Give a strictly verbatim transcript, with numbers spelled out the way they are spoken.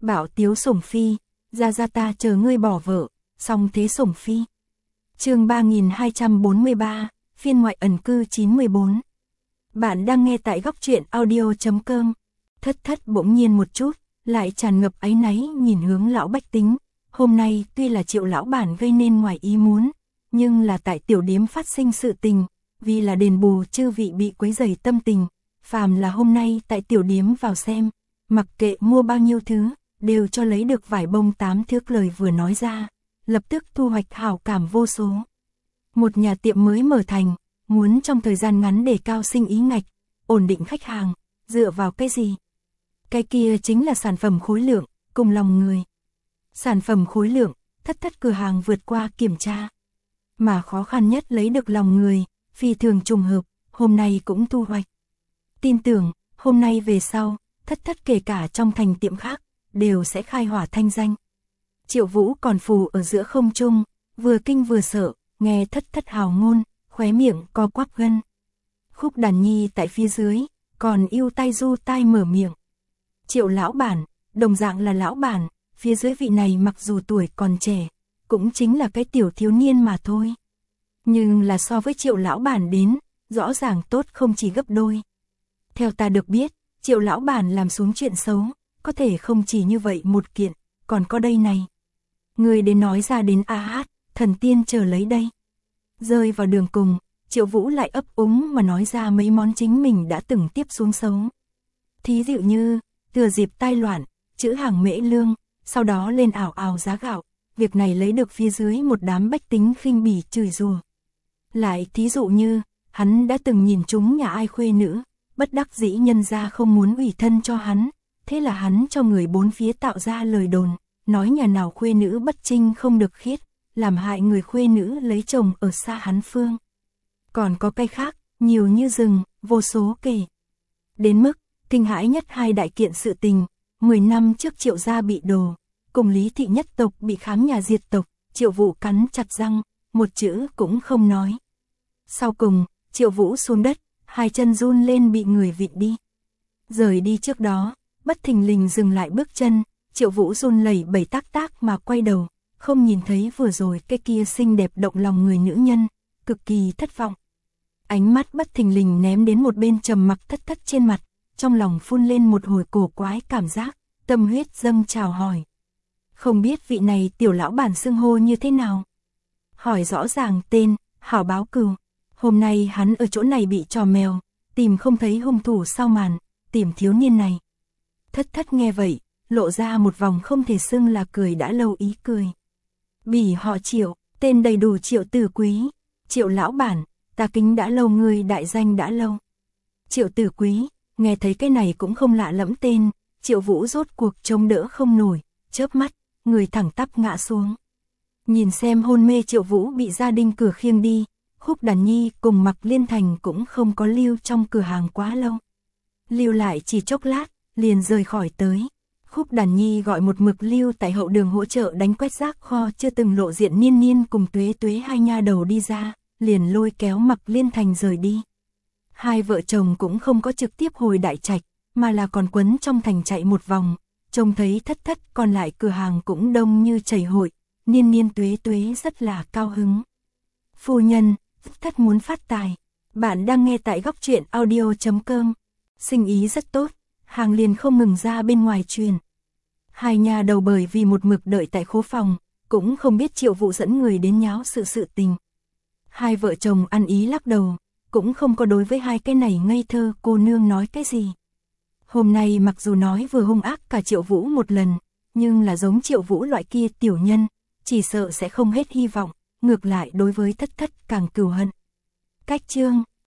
Bảo tiếu sủng phi, ra ra ta chờ ngươi bỏ vợ, song thế sủng phi. Chương ba nghìn hai trăm bốn mươi ba, phiên ngoại ẩn cư chín mươi bốn. Bạn đang nghe tại góc truyện audio chấm com. Thất thất bỗng nhiên một chút, lại tràn ngập áy náy nhìn hướng lão bách tính. Hôm nay tuy là Triệu lão bản gây nên ngoài ý muốn, nhưng là tại tiểu điếm phát sinh sự tình, vì là đền bù chư vị bị quấy rầy tâm tình, phàm là hôm nay tại tiểu điếm vào xem, mặc kệ mua bao nhiêu thứ, đều cho lấy được vải bông tám thước lời vừa nói ra, lập tức thu hoạch hảo cảm vô số. Một nhà tiệm mới mở thành, muốn trong thời gian ngắn đề cao sinh ý ngạch, ổn định khách hàng, dựa vào cái gì? Cái kia chính là sản phẩm khối lượng, cùng lòng người. Sản phẩm khối lượng, thất thất cửa hàng vượt qua kiểm tra. Mà khó khăn nhất lấy được lòng người, phi thường trùng hợp, hôm nay cũng thu hoạch. Tin tưởng, hôm nay về sau, thất thất kể cả trong thành tiệm khác, đều sẽ khai hỏa thanh danh. Triệu Vũ còn phù ở giữa không trung, vừa kinh vừa sợ, nghe thất thất hào ngôn, khóe miệng co quắp gân. Khúc Đàn Nhi tại phía dưới, còn yêu tay du tai mở miệng. Triệu lão bản, đồng dạng là lão bản, phía dưới vị này mặc dù tuổi còn trẻ, cũng chính là cái tiểu thiếu niên mà thôi. Nhưng là so với Triệu lão bản đến, rõ ràng tốt không chỉ gấp đôi. Theo ta được biết, Triệu lão bản làm xuống chuyện xấu, có thể không chỉ như vậy một kiện, còn có đây này. Người đến nói ra đến a hát, thần tiên chờ lấy đây. Rơi vào đường cùng, Triệu Vũ lại ấp úng mà nói ra mấy món chính mình đã từng tiếp xuống xấu. Thí dụ như, thừa dịp tai loạn, chữ hàng mễ lương, sau đó lên ảo ảo giá gạo, việc này lấy được phía dưới một đám bách tính khinh bỉ chửi rủa. Lại thí dụ như, hắn đã từng nhìn chúng nhà ai khuê nữ, bất đắc dĩ nhân ra không muốn ủy thân cho hắn, thế là hắn cho người bốn phía tạo ra lời đồn, nói nhà nào khuê nữ bất trinh không được khiết, làm hại người khuê nữ lấy chồng ở xa hắn phương. Còn có cái khác, nhiều như rừng, vô số kể. Đến mức, kinh hãi nhất hai đại kiện sự tình, mười năm trước Triệu gia bị đổ, cùng Lý thị nhất tộc bị khám nhà diệt tộc, Triệu Vũ cắn chặt răng, một chữ cũng không nói. Sau cùng, Triệu Vũ xuống đất, hai chân run lên bị người vịn đi. Rời đi trước đó, bất thình lình dừng lại bước chân, Triệu Vũ run lẩy bẩy tác tác mà quay đầu, không nhìn thấy vừa rồi cái kia xinh đẹp động lòng người nữ nhân, cực kỳ thất vọng. Ánh mắt bất thình lình ném đến một bên trầm mặc thất thất trên mặt, trong lòng phun lên một hồi cổ quái cảm giác, tâm huyết dâng trào hỏi. Không biết vị này tiểu lão bản xưng hô như thế nào? Hỏi rõ ràng tên, hảo báo cừu. Hôm nay hắn ở chỗ này bị trò mèo, tìm không thấy hung thủ sau màn, tìm thiếu niên này. Thất thất nghe vậy, lộ ra một vòng không thể xưng là cười đã lâu ý cười. Bỉ họ Triệu, tên đầy đủ Triệu Tử Quý, Triệu lão bản, ta kính đã lâu người đại danh đã lâu. Triệu Tử Quý, nghe thấy cái này cũng không lạ lẫm tên, Triệu Vũ rốt cuộc chống đỡ không nổi, chớp mắt, người thẳng tắp ngã xuống. Nhìn xem hôn mê Triệu Vũ bị gia đình cửa khiêng đi, Khúc Đàn Nhi cùng Mặc Liên Thành cũng không có lưu trong cửa hàng quá lâu. Lưu lại chỉ chốc lát, liền rời khỏi tới. Khúc Đàn Nhi gọi một mực lưu tại hậu đường hỗ trợ đánh quét rác kho chưa từng lộ diện Niên Niên cùng Tuế Tuế hai nha đầu đi ra, liền lôi kéo Mặc Liên Thành rời đi. Hai vợ chồng cũng không có trực tiếp hồi đại trạch, mà là còn quấn trong thành chạy một vòng, trông thấy thất thất còn lại cửa hàng cũng đông như chảy hội, Niên Niên Tuế Tuế rất là cao hứng. Phu nhân, thất muốn phát tài. Bạn đang nghe tại góc truyện audio chấm com. Sinh ý rất tốt, hàng liền không ngừng ra bên ngoài truyền. Hai nhà đầu bởi vì một mực đợi tại khố phòng, cũng không biết Triệu Vũ dẫn người đến nháo sự sự tình. Hai vợ chồng ăn ý lắc đầu, cũng không có đối với hai cái này ngây thơ cô nương nói cái gì. Hôm nay mặc dù nói vừa hung ác cả Triệu Vũ một lần, nhưng là giống Triệu Vũ loại kia tiểu nhân, chỉ sợ sẽ không hết hy vọng, ngược lại đối với thất thất càng cừu hận. Cách chương